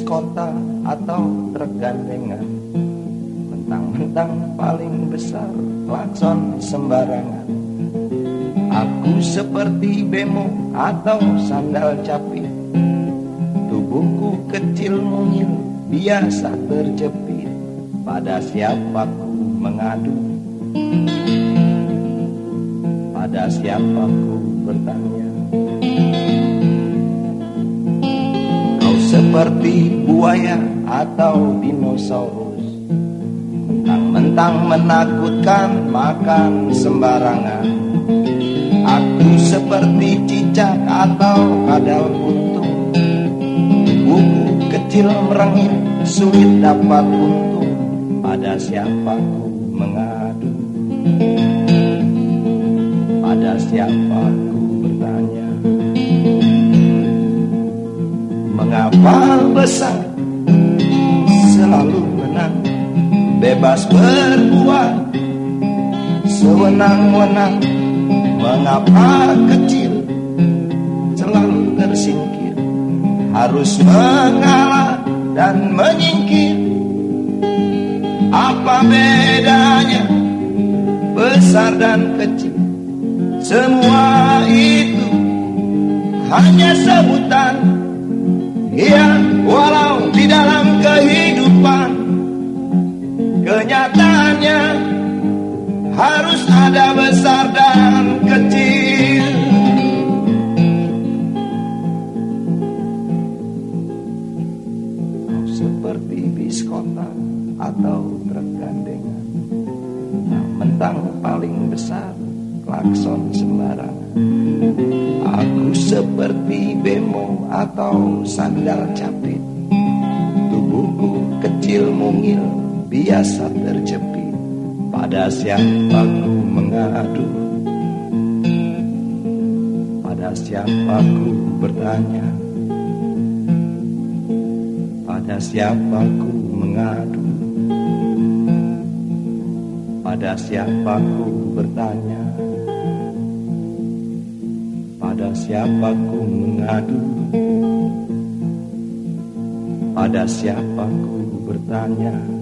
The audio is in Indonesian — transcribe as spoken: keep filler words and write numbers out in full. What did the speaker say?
kota atau truk gandengan, mentang-mentang paling besar klakson sembarangan. Aku seperti bemo atau sandal capit, tubuhku kecil mungil biasa terjepit. Pada siapa ku mengadu, pada siapa ku bertanya. Kau seperti buaya atau dinosaurus, mentang-mentang menakutkan makan sembarangan. Aku seperti cicak atau kadal buntung, tubuhku kecil merengit sulit dapat untung. Pada siapa ku mengadu, pada siapa ku bertanya. Mengapa besar selalu menang, bebas berbuat sewenang-wenang? Mengapa kecil selalu tersingkir, harus mengalah dan menyingkir? Apa bedanya besar dan kecil? Semua itu hanya sebutan. Ya, walau di dalam kehidupan kenyataannya harus ada besar dan kecil. Kau seperti bis kota atau truk gandengan, yang mentang paling besar klakson sembarangan. Aku seperti bemo atau sandal capit, tubuhku kecil mungil biasa terjepit. Pada siapa ku mengadu, pada siapa ku bertanya. Pada siapa ku mengadu, pada siapa ku bertanya. Pada siapa ku mengadu, pada siapa ku bertanya.